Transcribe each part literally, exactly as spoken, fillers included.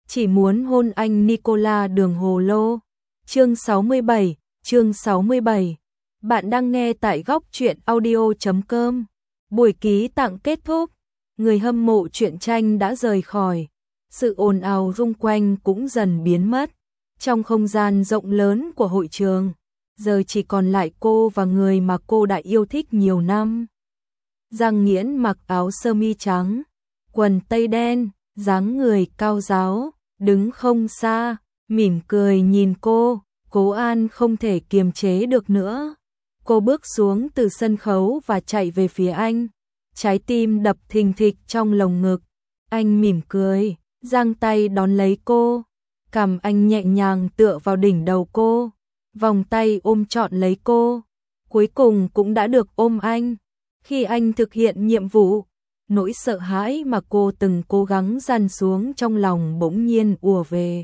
chỉ muốn hôn anh Nicola Đường Hồ Lô. Chương sáu mươi bảy, chương sáu mươi bảy. Bạn đang nghe tại góc truyện audio chấm com. Buổi ký tặng kết thúc, người hâm mộ truyện tranh đã rời khỏi. Sự ồn ào rung quanh cũng dần biến mất. Trong không gian rộng lớn của hội trường, giờ chỉ còn lại cô và người mà cô đã yêu thích nhiều năm. Giang Nghiễn mặc áo sơ mi trắng, quần tây đen, dáng người cao ráo, đứng không xa, mỉm cười nhìn cô. Cố An không thể kiềm chế được nữa. Cô bước xuống từ sân khấu và chạy về phía anh. Trái tim đập thình thịch trong lồng ngực. Anh mỉm cười, giang tay đón lấy cô. Cằm anh nhẹ nhàng tựa vào đỉnh đầu cô. Vòng tay ôm trọn lấy cô. Cuối cùng cũng đã được ôm anh. Khi anh thực hiện nhiệm vụ, nỗi sợ hãi mà cô từng cố gắng dằn xuống trong lòng bỗng nhiên ùa về.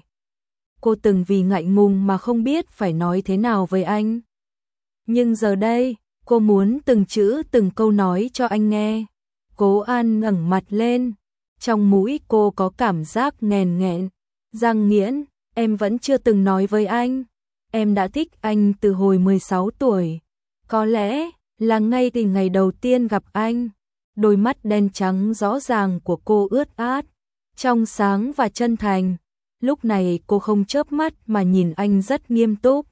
Cô từng vì ngại ngùng mà không biết phải nói thế nào với anh. Nhưng giờ đây, cô muốn từng chữ từng câu nói cho anh nghe. Cố An ngẩng mặt lên, trong mũi cô có cảm giác nghèn nghẹn. Giang Nghiễn, em vẫn chưa từng nói với anh. Em đã thích anh từ hồi mười sáu tuổi. Có lẽ là ngay từ ngày đầu tiên gặp anh. Đôi mắt đen trắng rõ ràng của cô ướt át, trong sáng và chân thành. Lúc này cô không chớp mắt mà nhìn anh rất nghiêm túc.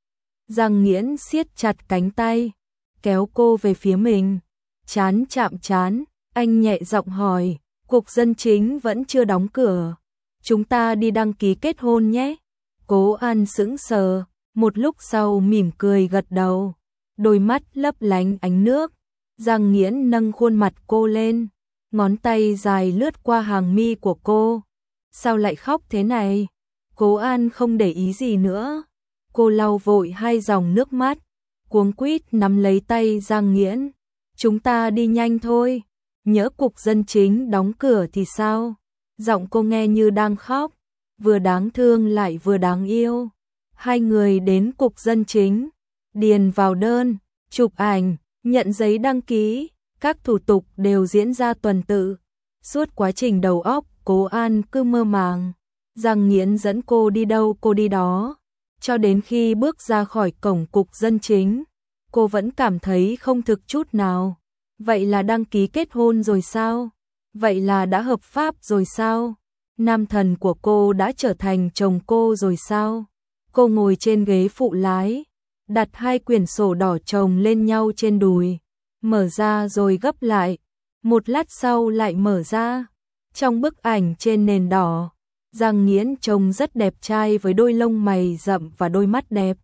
Giang Nghiễn siết chặt cánh tay, kéo cô về phía mình. Chán chạm chán, anh nhẹ giọng hỏi, Cục Dân Chính vẫn chưa đóng cửa. Chúng ta đi đăng ký kết hôn nhé. Cố An sững sờ, một lúc sau mỉm cười gật đầu. Đôi mắt lấp lánh ánh nước. Giang Nghiễn nâng khuôn mặt cô lên, ngón tay dài lướt qua hàng mi của cô. Sao lại khóc thế này? Cố An không để ý gì nữa. Cô lau vội hai dòng nước mắt, cuống quýt nắm lấy tay Giang Nghiễn. Chúng ta đi nhanh thôi, nhỡ Cục Dân Chính đóng cửa thì sao? Giọng cô nghe như đang khóc, vừa đáng thương lại vừa đáng yêu. Hai người đến Cục Dân Chính, điền vào đơn, chụp ảnh, nhận giấy đăng ký, các thủ tục đều diễn ra tuần tự. Suốt quá trình đầu óc, Cố An cứ mơ màng. Giang Nghiễn dẫn cô đi đâu cô đi đó. Cho đến khi bước ra khỏi cổng Cục Dân Chính, cô vẫn cảm thấy không thực chút nào. Vậy là đăng ký kết hôn rồi sao? Vậy là đã hợp pháp rồi sao? Nam thần của cô đã trở thành chồng cô rồi sao? Cô ngồi trên ghế phụ lái, đặt hai quyển sổ đỏ chồng lên nhau trên đùi, mở ra rồi gấp lại, một lát sau lại mở ra. Trong bức ảnh trên nền đỏ, Giang Nghiễn trông rất đẹp trai với đôi lông mày rậm và đôi mắt đẹp.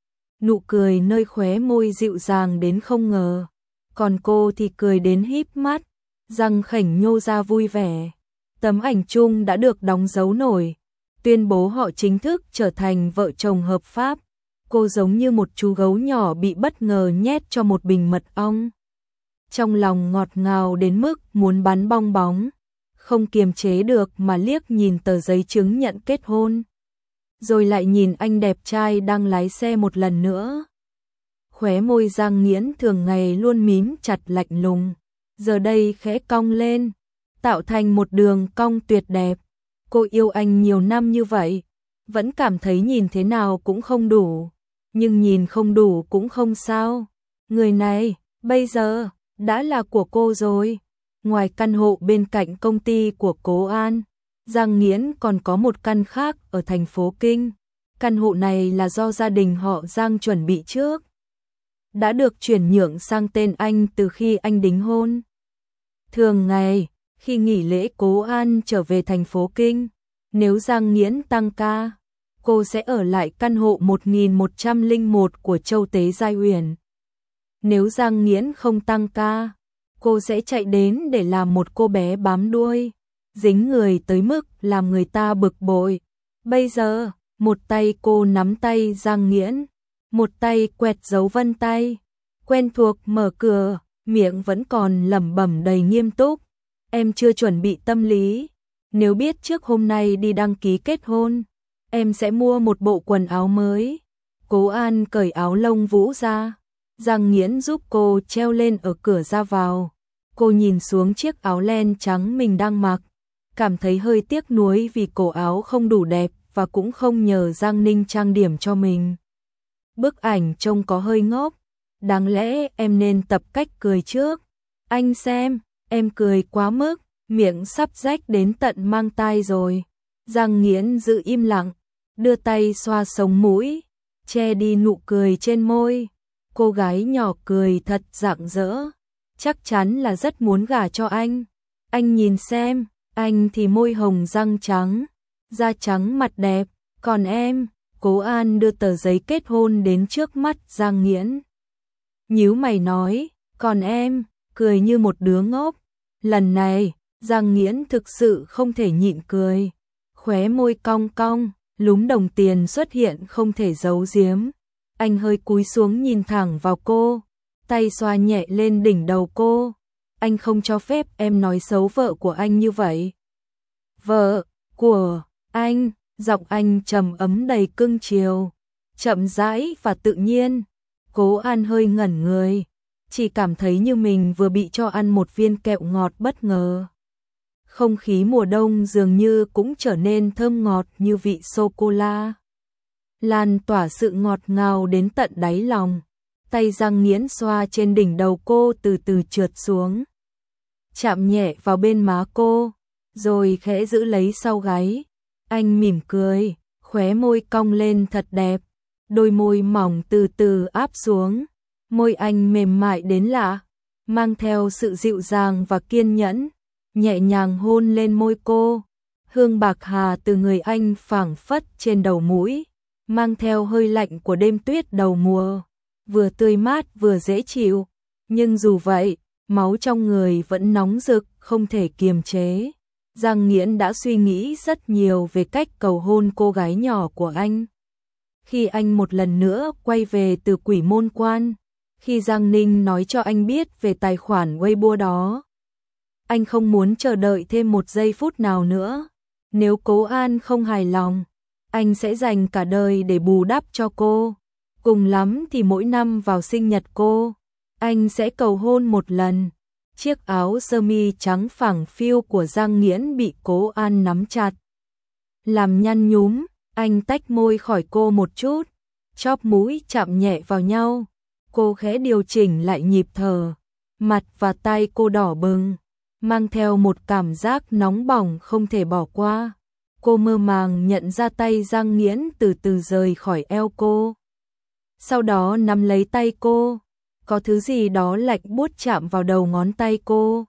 Nụ cười nơi khóe môi dịu dàng đến không ngờ, còn cô thì cười đến híp mắt, răng khểnh nhô ra vui vẻ. Tấm ảnh chung đã được đóng dấu nổi, tuyên bố họ chính thức trở thành vợ chồng hợp pháp. Cô giống như một chú gấu nhỏ bị bất ngờ nhét cho một bình mật ong. Trong lòng ngọt ngào đến mức muốn bắn bong bóng, không kiềm chế được mà liếc nhìn tờ giấy chứng nhận kết hôn. Rồi lại nhìn anh đẹp trai đang lái xe một lần nữa. Khóe môi Giang Nghiễn thường ngày luôn mím chặt lạnh lùng, giờ đây khẽ cong lên, tạo thành một đường cong tuyệt đẹp. Cô yêu anh nhiều năm như vậy, vẫn cảm thấy nhìn thế nào cũng không đủ. Nhưng nhìn không đủ cũng không sao. Người này, bây giờ, đã là của cô rồi. Ngoài căn hộ bên cạnh công ty của Cố An, Giang Nghiễn còn có một căn khác ở thành phố Kinh. Căn hộ này là do gia đình họ Giang chuẩn bị trước. Đã được chuyển nhượng sang tên anh từ khi anh đính hôn. Thường ngày, khi nghỉ lễ Cố An trở về thành phố Kinh, nếu Giang Nghiễn tăng ca, cô sẽ ở lại căn hộ một nghìn một trăm lẻ một của Châu Tế Giai Uyển. Nếu Giang Nghiễn không tăng ca, cô sẽ chạy đến để làm một cô bé bám đuôi, dính người tới mức làm người ta bực bội. Bây giờ, một tay cô nắm tay Giang Nghiễn, một tay quẹt dấu vân tay, quen thuộc mở cửa, miệng vẫn còn lẩm bẩm đầy nghiêm túc. Em chưa chuẩn bị tâm lý, nếu biết trước hôm nay đi đăng ký kết hôn, em sẽ mua một bộ quần áo mới. Cố An cởi áo lông vũ ra, Giang Nghiễn giúp cô treo lên ở cửa ra vào. Cô nhìn xuống chiếc áo len trắng mình đang mặc, cảm thấy hơi tiếc nuối vì cổ áo không đủ đẹp và cũng không nhờ Giang Ninh trang điểm cho mình. Bức ảnh trông có hơi ngốc, đáng lẽ em nên tập cách cười trước. Anh xem, em cười quá mức, miệng sắp rách đến tận mang tai rồi. Giang Nghiễn giữ im lặng, đưa tay xoa sống mũi, che đi nụ cười trên môi. Cô gái nhỏ cười thật rạng rỡ, chắc chắn là rất muốn gả cho anh. Anh nhìn xem, anh thì môi hồng răng trắng, da trắng mặt đẹp, còn em, Cố An đưa tờ giấy kết hôn đến trước mắt Giang Nghiễn. Nhíu mày nói, còn em, cười như một đứa ngốc. Lần này, Giang Nghiễn thực sự không thể nhịn cười, khóe môi cong cong, lúm đồng tiền xuất hiện không thể giấu giếm. Anh hơi cúi xuống nhìn thẳng vào cô, tay xoa nhẹ lên đỉnh đầu cô. Anh không cho phép em nói xấu vợ của anh như vậy. Vợ của anh, giọng anh trầm ấm đầy cưng chiều, chậm rãi và tự nhiên. Cố An hơi ngẩn người, chỉ cảm thấy như mình vừa bị cho ăn một viên kẹo ngọt bất ngờ. Không khí mùa đông dường như cũng trở nên thơm ngọt như vị sô-cô-la, lan tỏa sự ngọt ngào đến tận đáy lòng. Tay Giang Nghiễn xoa trên đỉnh đầu cô từ từ trượt xuống, chạm nhẹ vào bên má cô, rồi khẽ giữ lấy sau gáy. Anh mỉm cười, khóe môi cong lên thật đẹp, đôi môi mỏng từ từ áp xuống. Môi anh mềm mại đến lạ, mang theo sự dịu dàng và kiên nhẫn, nhẹ nhàng hôn lên môi cô. Hương bạc hà từ người anh phảng phất trên đầu mũi, mang theo hơi lạnh của đêm tuyết đầu mùa, vừa tươi mát vừa dễ chịu. Nhưng dù vậy, máu trong người vẫn nóng rực, không thể kiềm chế. Giang Nghiễn đã suy nghĩ rất nhiều về cách cầu hôn cô gái nhỏ của anh. Khi anh một lần nữa quay về từ Quỷ Môn Quan, khi Giang Ninh nói cho anh biết về tài khoản Weibo đó, anh không muốn chờ đợi thêm một giây phút nào nữa. Nếu Cố An không hài lòng, anh sẽ dành cả đời để bù đắp cho cô. Cùng lắm thì mỗi năm vào sinh nhật cô, anh sẽ cầu hôn một lần. Chiếc áo sơ mi trắng phẳng phiu của Giang Nghiễn bị Cố An nắm chặt, làm nhăn nhúm. Anh tách môi khỏi cô một chút, chóp mũi chạm nhẹ vào nhau. Cô khẽ điều chỉnh lại nhịp thở, mặt và tay cô đỏ bừng, mang theo một cảm giác nóng bỏng không thể bỏ qua. Cô mơ màng nhận ra tay Giang Nghiễn từ từ rời khỏi eo cô, sau đó nắm lấy tay cô, có thứ gì đó lạnh buốt chạm vào đầu ngón tay cô,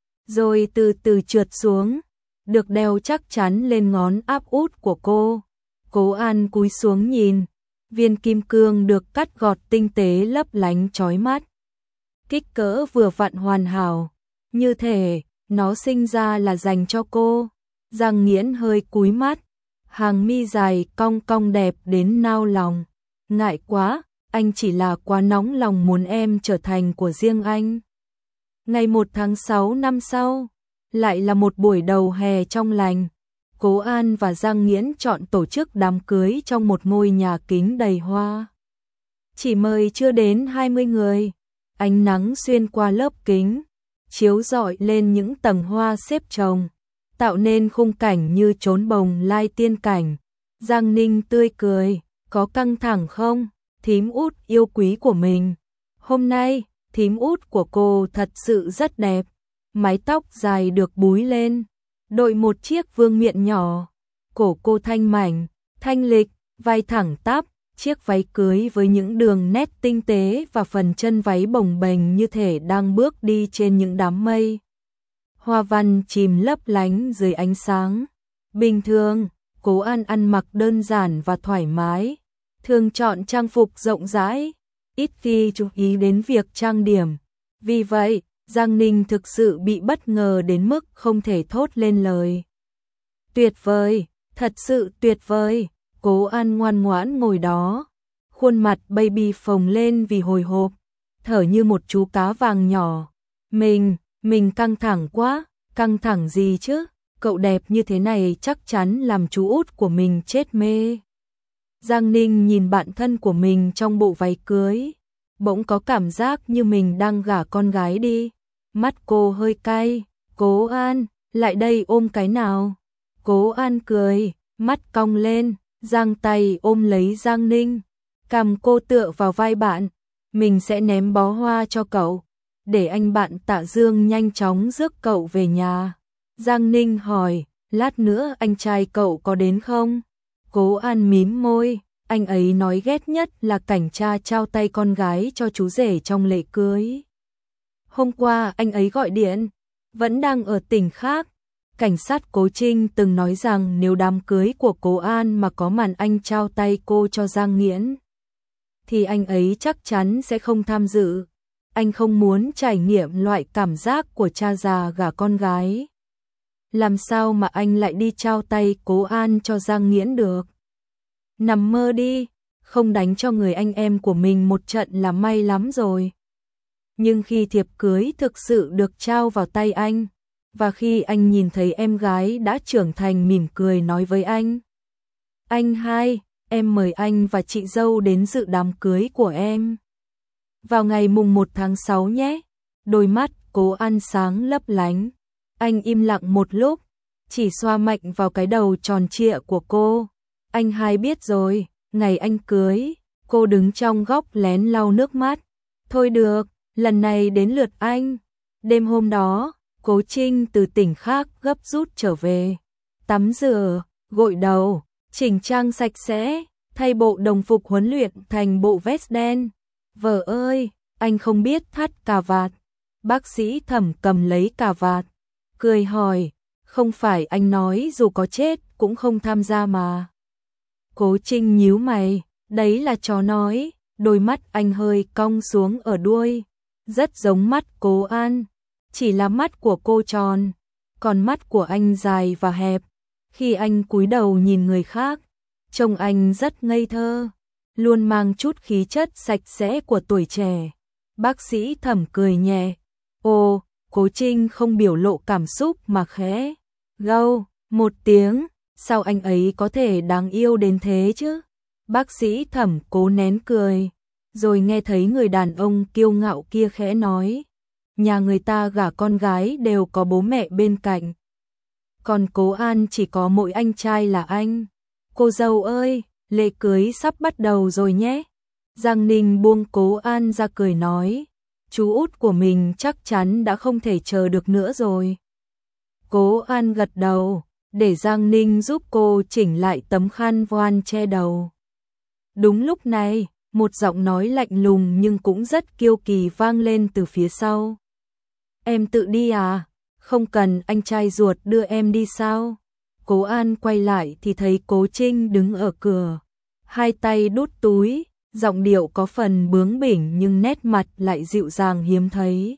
rồi từ từ trượt xuống, được đeo chắc chắn lên ngón áp út của cô. Cố An cúi xuống nhìn, viên kim cương được cắt gọt tinh tế lấp lánh chói mắt, kích cỡ vừa vặn hoàn hảo, như thể nó sinh ra là dành cho cô. Giang Nghiễn hơi cúi mắt, hàng mi dài cong cong đẹp đến nao lòng. Ngại quá, anh chỉ là quá nóng lòng muốn em trở thành của riêng anh. Ngày một tháng sáu năm sau, lại là một buổi đầu hè trong lành. Cố An và Giang Nghiễn chọn tổ chức đám cưới trong một ngôi nhà kính đầy hoa. Chỉ mời chưa đến hai mươi người, ánh nắng xuyên qua lớp kính, chiếu rọi lên những tầng hoa xếp chồng, tạo nên khung cảnh như trốn bồng lai tiên cảnh. Giang Ninh tươi cười, có căng thẳng không, thím út yêu quý của mình? Hôm nay, thím út của cô thật sự rất đẹp, mái tóc dài được búi lên, đội một chiếc vương miện nhỏ, cổ cô thanh mảnh, thanh lịch, vai thẳng tắp, chiếc váy cưới với những đường nét tinh tế và phần chân váy bồng bềnh như thể đang bước đi trên những đám mây. Hoa văn chìm lấp lánh dưới ánh sáng. Bình thường, Cố An ăn mặc đơn giản và thoải mái, thường chọn trang phục rộng rãi, ít khi chú ý đến việc trang điểm. Vì vậy, Giang Ninh thực sự bị bất ngờ đến mức không thể thốt lên lời. Tuyệt vời, thật sự tuyệt vời. Cố An ngoan ngoãn ngồi đó, khuôn mặt baby phồng lên vì hồi hộp, thở như một chú cá vàng nhỏ. Mình, mình căng thẳng quá, căng thẳng gì chứ, cậu đẹp như thế này chắc chắn làm chú út của mình chết mê. Giang Ninh nhìn bạn thân của mình trong bộ váy cưới, bỗng có cảm giác như mình đang gả con gái đi. Mắt cô hơi cay. Cố An, lại đây ôm cái nào. Cố An cười, mắt cong lên, giang tay ôm lấy Giang Ninh. Cằm cô tựa vào vai bạn, mình sẽ ném bó hoa cho cậu, để anh bạn Tạ Dương nhanh chóng rước cậu về nhà. Giang Ninh hỏi, lát nữa anh trai cậu có đến không? Cố An mím môi, anh ấy nói ghét nhất là cảnh cha trao tay con gái cho chú rể trong lễ cưới. Hôm qua anh ấy gọi điện, vẫn đang ở tỉnh khác. Cảnh sát Cố Trinh từng nói rằng nếu đám cưới của Cố An mà có màn anh trao tay cô cho Giang Nghiễn, thì anh ấy chắc chắn sẽ không tham dự. Anh không muốn trải nghiệm loại cảm giác của cha già gả con gái. Làm sao mà anh lại đi trao tay Cố An cho Giang Nghiễn được? Nằm mơ đi, không đánh cho người anh em của mình một trận là may lắm rồi. Nhưng khi thiệp cưới thực sự được trao vào tay anh, và khi anh nhìn thấy em gái đã trưởng thành mỉm cười nói với anh, anh hai, em mời anh và chị dâu đến dự đám cưới của em vào ngày mùng một tháng sáu nhé. Đôi mắt Cố An sáng lấp lánh. Anh im lặng một lúc, chỉ xoa mạnh vào cái đầu tròn trịa của cô. Anh hai biết rồi, ngày anh cưới. Cô đứng trong góc lén lau nước mắt. Thôi được, lần này đến lượt anh. Đêm hôm đó, Cố Trinh từ tỉnh khác gấp rút trở về. Tắm rửa, gội đầu, chỉnh trang sạch sẽ, thay bộ đồng phục huấn luyện thành bộ vest đen. Vợ ơi, anh không biết thắt cà vạt. Bác sĩ Thẩm cầm lấy cà vạt, cười hỏi, không phải anh nói dù có chết cũng không tham gia mà. Cố Trinh nhíu mày, đấy là chó nói. Đôi mắt anh hơi cong xuống ở đuôi, rất giống mắt Cố An, chỉ là mắt của cô tròn, còn mắt của anh dài và hẹp. Khi anh cúi đầu nhìn người khác, trông anh rất ngây thơ, luôn mang chút khí chất sạch sẽ của tuổi trẻ. Bác sĩ Thẩm cười nhẹ. Ồ, Cố Trinh không biểu lộ cảm xúc mà khẽ gâu một tiếng, sao anh ấy có thể đáng yêu đến thế chứ? Bác sĩ Thẩm cố nén cười, rồi nghe thấy người đàn ông kiêu ngạo kia khẽ nói, nhà người ta gả con gái đều có bố mẹ bên cạnh, còn Cố An chỉ có mỗi anh trai là anh. Cô dâu ơi, lễ cưới sắp bắt đầu rồi nhé. Giang Ninh buông Cố An ra cười nói, chú út của mình chắc chắn đã không thể chờ được nữa rồi. Cố An gật đầu, để Giang Ninh giúp cô chỉnh lại tấm khăn voan che đầu. Đúng lúc này, một giọng nói lạnh lùng nhưng cũng rất kiêu kỳ vang lên từ phía sau. Em tự đi à? Không cần anh trai ruột đưa em đi sao? Cố An quay lại thì thấy Cố Trinh đứng ở cửa, hai tay đút túi, giọng điệu có phần bướng bỉnh nhưng nét mặt lại dịu dàng hiếm thấy.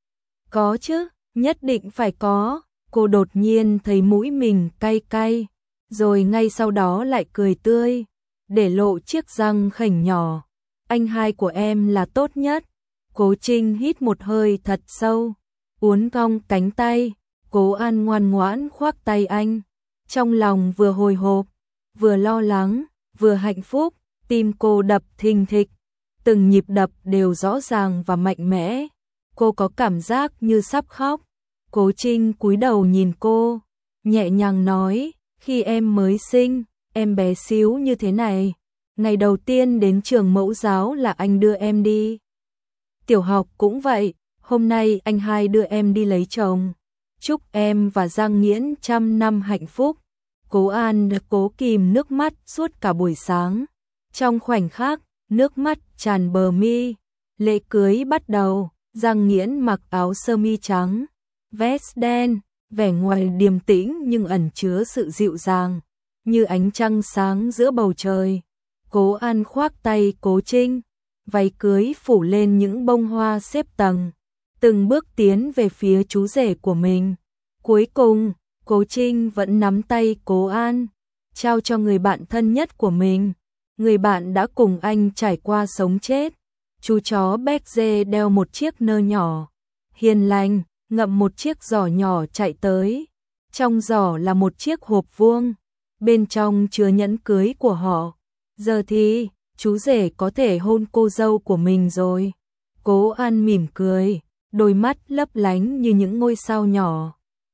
Có chứ, nhất định phải có. Cô đột nhiên thấy mũi mình cay cay, rồi ngay sau đó lại cười tươi, để lộ chiếc răng khểnh nhỏ. Anh hai của em là tốt nhất. Cố Trinh hít một hơi thật sâu, uốn cong cánh tay. Cố An ngoan ngoãn khoác tay anh, trong lòng vừa hồi hộp, vừa lo lắng, vừa hạnh phúc. Tim cô đập thình thịch, từng nhịp đập đều rõ ràng và mạnh mẽ. Cô có cảm giác như sắp khóc. Cố Trinh cúi đầu nhìn cô, nhẹ nhàng nói, khi em mới sinh, em bé xíu như thế này, ngày đầu tiên đến trường mẫu giáo là anh đưa em đi. Tiểu học cũng vậy, hôm nay anh hai đưa em đi lấy chồng. Chúc em và Giang Nghiễn trăm năm hạnh phúc. Cố An cố kìm nước mắt suốt cả buổi sáng. Trong khoảnh khắc, nước mắt tràn bờ mi. Lễ cưới bắt đầu. Giang Nghiễn mặc áo sơ mi trắng, vest đen, vẻ ngoài điềm tĩnh nhưng ẩn chứa sự dịu dàng, như ánh trăng sáng giữa bầu trời. Cố An khoác tay Cố Trinh, váy cưới phủ lên những bông hoa xếp tầng, từng bước tiến về phía chú rể của mình. Cuối cùng, Cố Trinh vẫn nắm tay Cố An, trao cho người bạn thân nhất của mình, người bạn đã cùng anh trải qua sống chết. Chú chó Béc-dê đeo một chiếc nơ nhỏ, hiền lành, ngậm một chiếc giỏ nhỏ chạy tới. Trong giỏ là một chiếc hộp vuông, bên trong chứa nhẫn cưới của họ. Giờ thì, chú rể có thể hôn cô dâu của mình rồi. Cố An mỉm cười, đôi mắt lấp lánh như những ngôi sao nhỏ.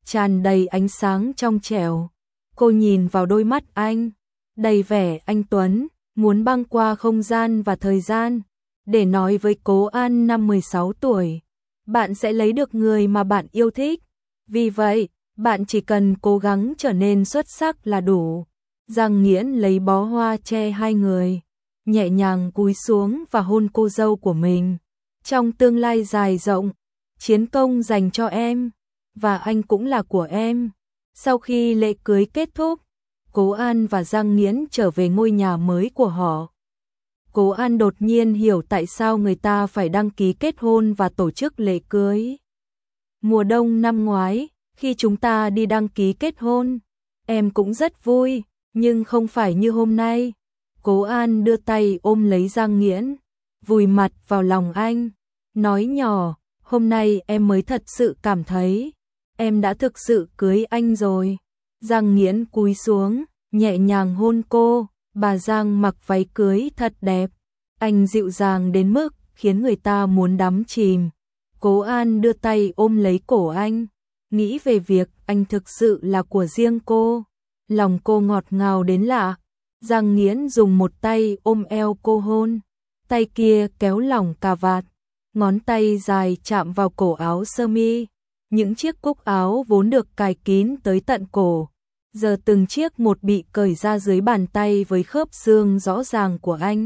tràn đầy ánh sáng trong trẻo. Cô nhìn vào đôi mắt anh, đầy vẻ anh tuấn, muốn băng qua không gian và thời gian, để nói với Cố An năm mười sáu tuổi, bạn sẽ lấy được người mà bạn yêu thích. Vì vậy, bạn chỉ cần cố gắng trở nên xuất sắc là đủ. Giang Nghiễn lấy bó hoa che hai người, nhẹ nhàng cúi xuống và hôn cô dâu của mình. Trong tương lai dài rộng, chiến công dành cho em, và anh cũng là của em. Sau khi lễ cưới kết thúc, Cố An và Giang Nghiễn trở về ngôi nhà mới của họ. Cố An đột nhiên hiểu tại sao người ta phải đăng ký kết hôn và tổ chức lễ cưới. Mùa đông năm ngoái, khi chúng ta đi đăng ký kết hôn, em cũng rất vui, nhưng không phải như hôm nay. Cố An đưa tay ôm lấy Giang Nghiễn, vùi mặt vào lòng anh, nói nhỏ, hôm nay em mới thật sự cảm thấy, em đã thực sự cưới anh rồi. Giang Nghiễn cúi xuống, nhẹ nhàng hôn cô, bà Giang mặc váy cưới thật đẹp. Anh dịu dàng đến mức khiến người ta muốn đắm chìm. Cố An đưa tay ôm lấy cổ anh, nghĩ về việc anh thực sự là của riêng cô. Lòng cô ngọt ngào đến lạ. Giang Nghiễn dùng một tay ôm eo cô hôn, tay kia kéo lỏng cà vạt, ngón tay dài chạm vào cổ áo sơ mi. Những chiếc cúc áo vốn được cài kín tới tận cổ, giờ từng chiếc một bị cởi ra dưới bàn tay với khớp xương rõ ràng của anh.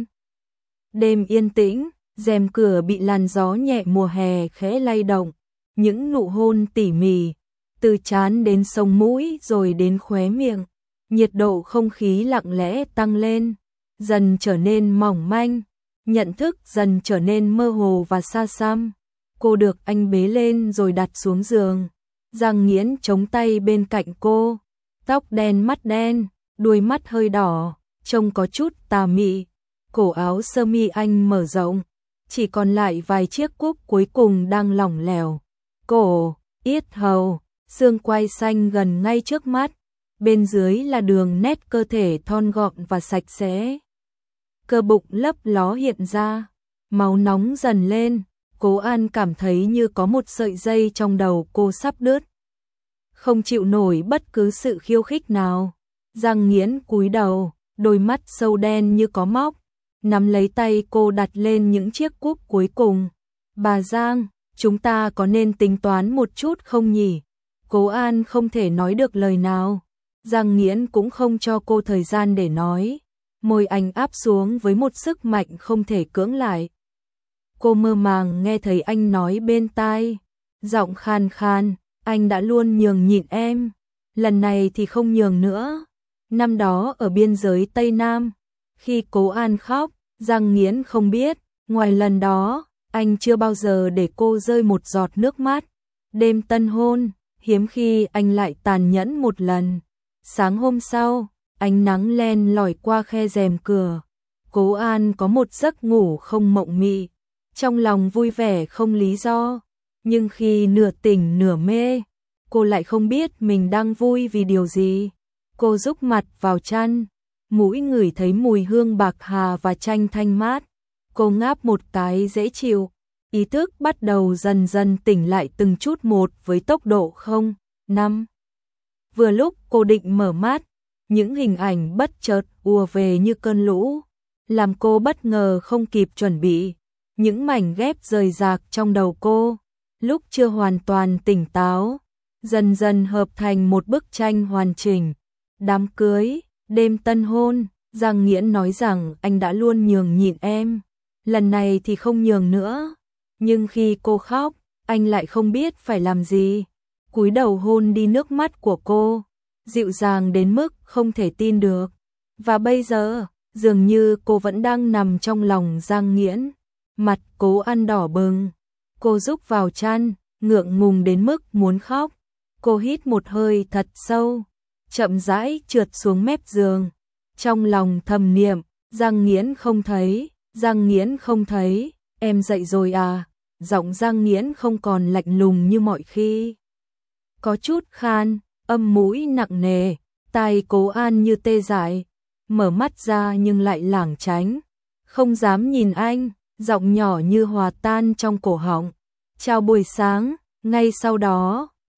Đêm yên tĩnh, rèm cửa bị làn gió nhẹ mùa hè khẽ lay động, những nụ hôn tỉ mỉ, từ trán đến sống mũi rồi đến khóe miệng. Nhiệt độ không khí lặng lẽ tăng lên, dần trở nên mỏng manh, nhận thức dần trở nên mơ hồ và xa xăm. Cô được anh bế lên rồi đặt xuống giường. Giang Nghiễn chống tay bên cạnh cô, tóc đen mắt đen, đuôi mắt hơi đỏ, trông có chút tà mị. Cổ áo sơ mi anh mở rộng, chỉ còn lại vài chiếc cúc cuối cùng đang lỏng lẻo. Cổ, yết hầu, xương quai xanh gần ngay trước mắt, bên dưới là đường nét cơ thể thon gọn và sạch sẽ. Cơ bụng lấp ló hiện ra, máu nóng dần lên. Cố An cảm thấy như có một sợi dây trong đầu cô sắp đứt, không chịu nổi bất cứ sự khiêu khích nào. Giang Nghiễn cúi đầu, đôi mắt sâu đen như có móc, nắm lấy tay cô đặt lên những chiếc cúc cuối cùng. Bà Giang, chúng ta có nên tính toán một chút không nhỉ? Cố An không thể nói được lời nào. Giang Nghiễn cũng không cho cô thời gian để nói. Môi anh áp xuống với một sức mạnh không thể cưỡng lại. Cô mơ màng nghe thấy anh nói bên tai, giọng khan khan, anh đã luôn nhường nhịn em, lần này thì không nhường nữa. Năm đó ở biên giới Tây Nam, khi Cố An khóc, Giang Nghiễn không biết, ngoài lần đó, anh chưa bao giờ để cô rơi một giọt nước mắt. Đêm tân hôn, hiếm khi anh lại tàn nhẫn một lần. Sáng hôm sau, ánh nắng len lỏi qua khe rèm cửa. Cố An có một giấc ngủ không mộng mị, trong lòng vui vẻ không lý do, nhưng khi nửa tỉnh nửa mê, cô lại không biết mình đang vui vì điều gì. Cô rúc mặt vào chăn, mũi ngửi thấy mùi hương bạc hà và chanh thanh mát. Cô ngáp một cái dễ chịu, ý thức bắt đầu dần dần tỉnh lại từng chút một với tốc độ không, năm. Vừa lúc cô định mở mắt, những hình ảnh bất chợt ùa về như cơn lũ, làm cô bất ngờ không kịp chuẩn bị. Những mảnh ghép rời rạc trong đầu cô, lúc chưa hoàn toàn tỉnh táo, dần dần hợp thành một bức tranh hoàn chỉnh. Đám cưới, đêm tân hôn, Giang Nghiễn nói rằng anh đã luôn nhường nhịn em, lần này thì không nhường nữa. Nhưng khi cô khóc, anh lại không biết phải làm gì. Cúi đầu hôn đi nước mắt của cô, dịu dàng đến mức không thể tin được. Và bây giờ, dường như cô vẫn đang nằm trong lòng Giang Nghiễn. Mặt Cố An đỏ bừng, cô rúc vào chăn, ngượng ngùng đến mức muốn khóc. Cô hít một hơi thật sâu, chậm rãi trượt xuống mép giường. Trong lòng thầm niệm, Giang Nghiễn không thấy, Giang Nghiễn không thấy, em dậy rồi à? Giọng Giang Nghiễn không còn lạnh lùng như mọi khi, có chút khan, âm mũi nặng nề. Tai Cố An như tê dại, mở mắt ra nhưng lại lảng tránh, không dám nhìn anh. Giọng nhỏ như hòa tan trong cổ họng. Chào buổi sáng. Ngay sau đó,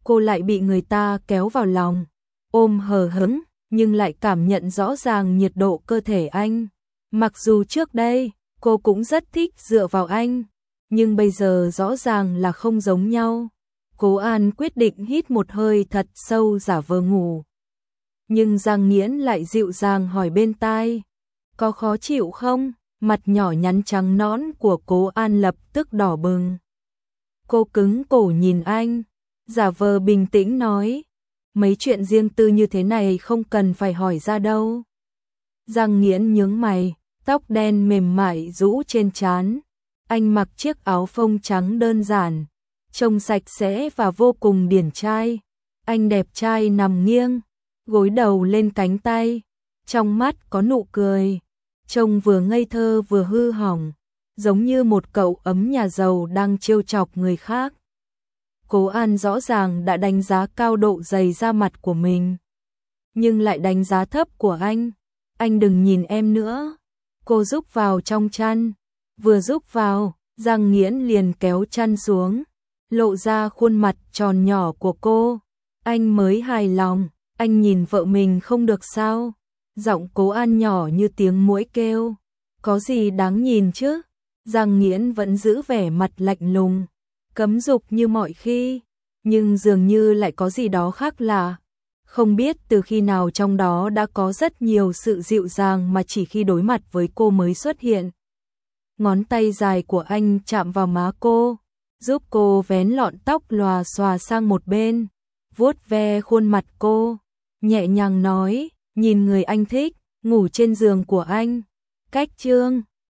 cô lại bị người ta kéo vào lòng, ôm hờ hững, nhưng lại cảm nhận rõ ràng nhiệt độ cơ thể anh. Mặc dù trước đây, cô cũng rất thích dựa vào anh, nhưng bây giờ rõ ràng là không giống nhau. Cố An quyết định hít một hơi thật sâu giả vờ ngủ. Nhưng Giang Nghiễn lại dịu dàng hỏi bên tai, có khó chịu không? Mặt nhỏ nhắn trắng nõn của Cố An lập tức đỏ bừng. Cô cứng cổ nhìn anh, giả vờ bình tĩnh nói, mấy chuyện riêng tư như thế này không cần phải hỏi ra đâu. Giang Nghiễn nhướng mày, tóc đen mềm mại rũ trên trán. Anh mặc chiếc áo phông trắng đơn giản, trông sạch sẽ và vô cùng điển trai. Anh đẹp trai nằm nghiêng, gối đầu lên cánh tay, trong mắt có nụ cười, trông vừa ngây thơ vừa hư hỏng, giống như một cậu ấm nhà giàu đang trêu chọc người khác. Cố An rõ ràng đã đánh giá cao độ dày da mặt của mình, nhưng lại đánh giá thấp của anh. Anh đừng nhìn em nữa. Cô rúc vào trong chăn, vừa rúc vào, Giang Nghiễn liền kéo chăn xuống, lộ ra khuôn mặt tròn nhỏ của cô. Anh mới hài lòng, anh nhìn vợ mình không được sao? Giọng Cố An nhỏ như tiếng muỗi kêu, có gì đáng nhìn chứ? Giang Nghiễn vẫn giữ vẻ mặt lạnh lùng, cấm dục như mọi khi, nhưng dường như lại có gì đó khác lạ. Không biết từ khi nào trong đó đã có rất nhiều sự dịu dàng mà chỉ khi đối mặt với cô mới xuất hiện. Ngón tay dài của anh chạm vào má cô, giúp cô vén lọn tóc lòa xòa sang một bên, vuốt ve khuôn mặt cô, nhẹ nhàng nói, nhìn người anh thích, ngủ trên giường của anh. Cách chương